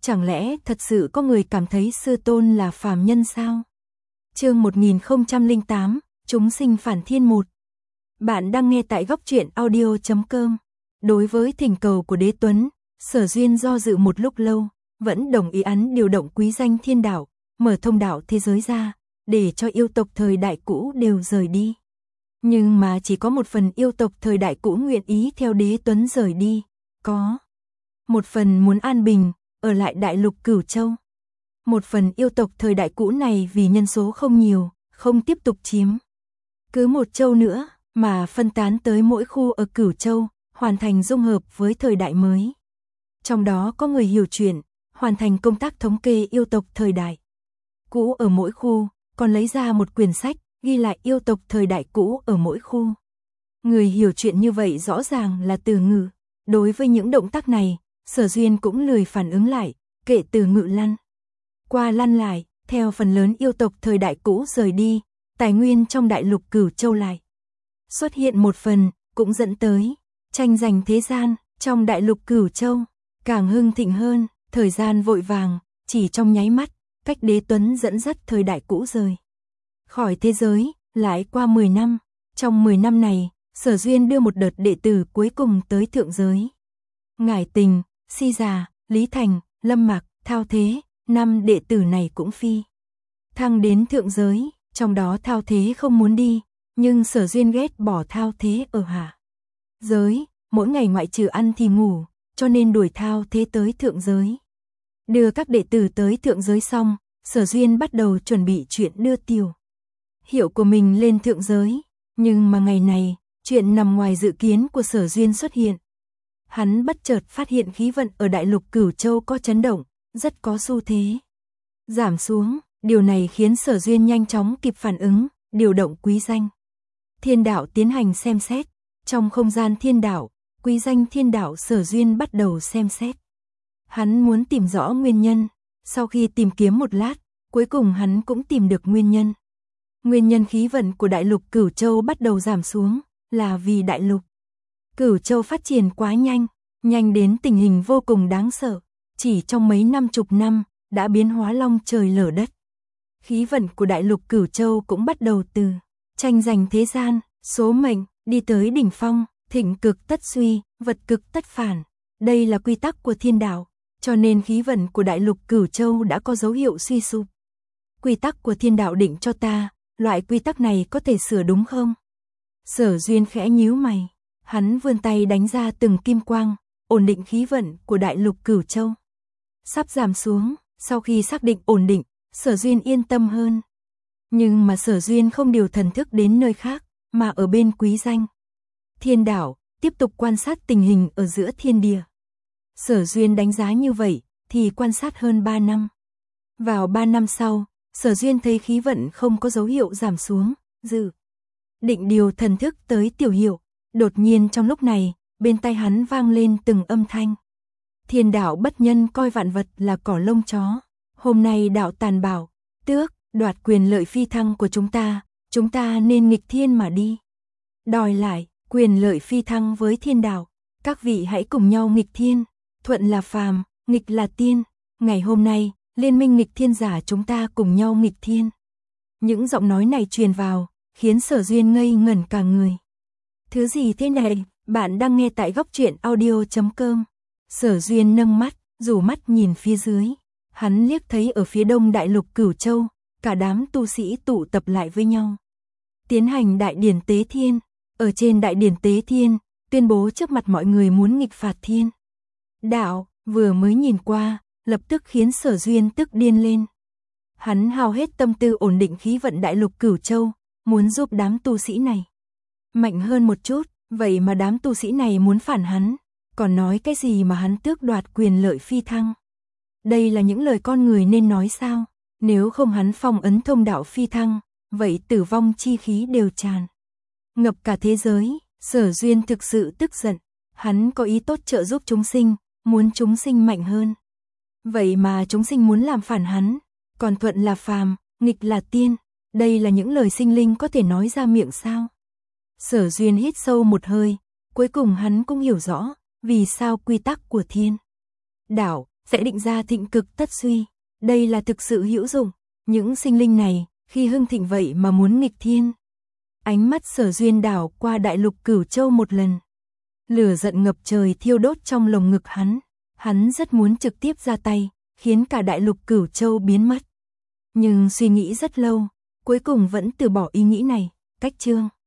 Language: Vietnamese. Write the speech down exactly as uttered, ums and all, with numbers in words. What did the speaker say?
Chẳng lẽ thật sự có người cảm thấy sư tôn là phàm nhân sao? Chương một nghìn không trăm lẻ tám, chúng sinh phản thiên một. Bạn đang nghe tại góc truyện audio chấm com. Đối với thỉnh cầu của Đế Tuấn, Sở Duyên do dự một lúc lâu, vẫn đồng ý án điều động quý danh thiên đạo, mở thông đạo thế giới ra, để cho yêu tộc thời đại cũ đều rời đi. Nhưng mà chỉ có một phần yêu tộc thời đại cũ nguyện ý theo Đế Tuấn rời đi, có một phần muốn an bình, ở lại đại lục Cửu Châu. Một phần yêu tộc thời đại cũ này vì nhân số không nhiều, không tiếp tục chiếm cứ một châu nữa, mà phân tán tới mỗi khu ở Cửu Châu, hoàn thành dung hợp với thời đại mới. Trong đó có người hiểu chuyện, hoàn thành công tác thống kê yêu tộc thời đại cũ ở mỗi khu, còn lấy ra một quyển sách, ghi lại yêu tộc thời đại cũ ở mỗi khu. Người hiểu chuyện như vậy rõ ràng là Từ Ngự. Đối với những động tác này, Sở Duyên cũng lười phản ứng lại, kệ Từ Ngự lăn qua lăn lại, theo phần lớn yêu tộc thời đại cũ rời đi, tài nguyên trong đại lục Cửu Châu lại xuất hiện một phần, cũng dẫn tới tranh giành thế gian trong đại lục Cửu Châu càng hưng thịnh hơn. Thời gian vội vàng, chỉ trong nháy mắt, cách Đế Tuấn dẫn dắt thời đại cũ rời khỏi thế giới, lại qua mười năm. Trong mười năm này, Sở Duyên đưa một đợt đệ tử cuối cùng tới thượng giới. Ngải Tình, Si Già, Lý Thành, Lâm Mạc, Thao Thế, năm đệ tử này cũng phi thăng đến thượng giới, trong đó Thao Thế không muốn đi, nhưng Sở Duyên ghét bỏ Thao Thế ở hạ giới, mỗi ngày ngoại trừ ăn thì ngủ, cho nên đuổi Thao Thế tới thượng giới. Đưa các đệ tử tới thượng giới xong, Sở Duyên bắt đầu chuẩn bị chuyện đưa Tiểu Hiệu của mình lên thượng giới, nhưng mà ngày này, chuyện nằm ngoài dự kiến của Sở Duyên xuất hiện. Hắn bất chợt phát hiện khí vận ở đại lục Cửu Châu có chấn động, rất có xu thế giảm xuống, điều này khiến Sở Duyên nhanh chóng kịp phản ứng, điều động quý danh thiên đạo tiến hành xem xét. Trong không gian thiên đạo, quý danh thiên đạo Sở Duyên bắt đầu xem xét. Hắn muốn tìm rõ nguyên nhân, sau khi tìm kiếm một lát, cuối cùng hắn cũng tìm được nguyên nhân. Nguyên nhân khí vận của đại lục Cửu Châu bắt đầu giảm xuống, là vì đại lục Cửu Châu phát triển quá nhanh, nhanh đến tình hình vô cùng đáng sợ, chỉ trong mấy năm chục năm, đã biến hóa long trời lở đất. Khí vận của đại lục Cửu Châu cũng bắt đầu từ tranh giành thế gian, số mệnh, đi tới đỉnh phong, thịnh cực tất suy, vật cực tất phản. Đây là quy tắc của thiên đạo, cho nên khí vận của đại lục Cửu Châu đã có dấu hiệu suy sụp. Quy tắc của thiên đạo định cho ta, loại quy tắc này có thể sửa đúng không? Sở Duyên khẽ nhíu mày, hắn vươn tay đánh ra từng kim quang, ổn định khí vận của đại lục Cửu Châu. Sắp giảm xuống, sau khi xác định ổn định, Sở Duyên yên tâm hơn. Nhưng mà Sở Duyên không điều thần thức đến nơi khác, mà ở bên quý danh thiên đạo, tiếp tục quan sát tình hình ở giữa thiên địa. Sở Duyên đánh giá như vậy, thì quan sát hơn ba năm. Vào ba năm sau, Sở Duyên thấy khí vận không có dấu hiệu giảm xuống, dự định điều thần thức tới Tiểu Hiệu. Đột nhiên trong lúc này, bên tai hắn vang lên từng âm thanh. Thiên đạo bất nhân coi vạn vật là cỏ lông chó. Hôm nay đạo tàn bạo, tước, đoạt quyền lợi phi thăng của chúng ta, chúng ta nên nghịch thiên mà đi. Đòi lại, quyền lợi phi thăng với thiên đạo. Các vị hãy cùng nhau nghịch thiên, thuận là phàm, nghịch là tiên. Ngày hôm nay, liên minh nghịch thiên giả chúng ta cùng nhau nghịch thiên. Những giọng nói này truyền vào, khiến Sở Duyên ngây ngẩn cả người. Thứ gì thế này? Bạn đang nghe tại góc truyện audio chấm com. Sở Duyên nâng mắt, rủ mắt nhìn phía dưới. Hắn liếc thấy ở phía đông đại lục Cửu Châu, cả đám tu sĩ tụ tập lại với nhau, tiến hành đại điển tế thiên. Ở trên đại điển tế thiên, tuyên bố trước mặt mọi người muốn nghịch phạt thiên đạo. Vừa mới nhìn qua, lập tức khiến Sở Duyên tức điên lên. Hắn hao hết tâm tư ổn định khí vận đại lục Cửu Châu, muốn giúp đám tu sĩ này mạnh hơn một chút, vậy mà đám tu sĩ này muốn phản hắn, còn nói cái gì mà hắn tước đoạt quyền lợi phi thăng. Đây là những lời con người nên nói sao? Nếu không hắn phong ấn thông đạo phi thăng, vậy tử vong chi khí đều tràn ngập cả thế giới. Sở Duyên thực sự tức giận, hắn có ý tốt trợ giúp chúng sinh, muốn chúng sinh mạnh hơn. Vậy mà chúng sinh muốn làm phản hắn, còn thuận là phàm, nghịch là tiên. Đây là những lời sinh linh có thể nói ra miệng sao? Sở Duyên hít sâu một hơi, cuối cùng hắn cũng hiểu rõ, vì sao quy tắc của thiên đạo sẽ định ra thịnh cực tất suy. Đây là thực sự hữu dụng. Những sinh linh này, khi hưng thịnh vậy mà muốn nghịch thiên. Ánh mắt Sở Duyên đảo qua đại lục Cửu Châu một lần. Lửa giận ngập trời thiêu đốt trong lồng ngực hắn. Hắn rất muốn trực tiếp ra tay, khiến cả đại lục Cửu Châu biến mất. Nhưng suy nghĩ rất lâu, cuối cùng vẫn từ bỏ ý nghĩ này. Cách chương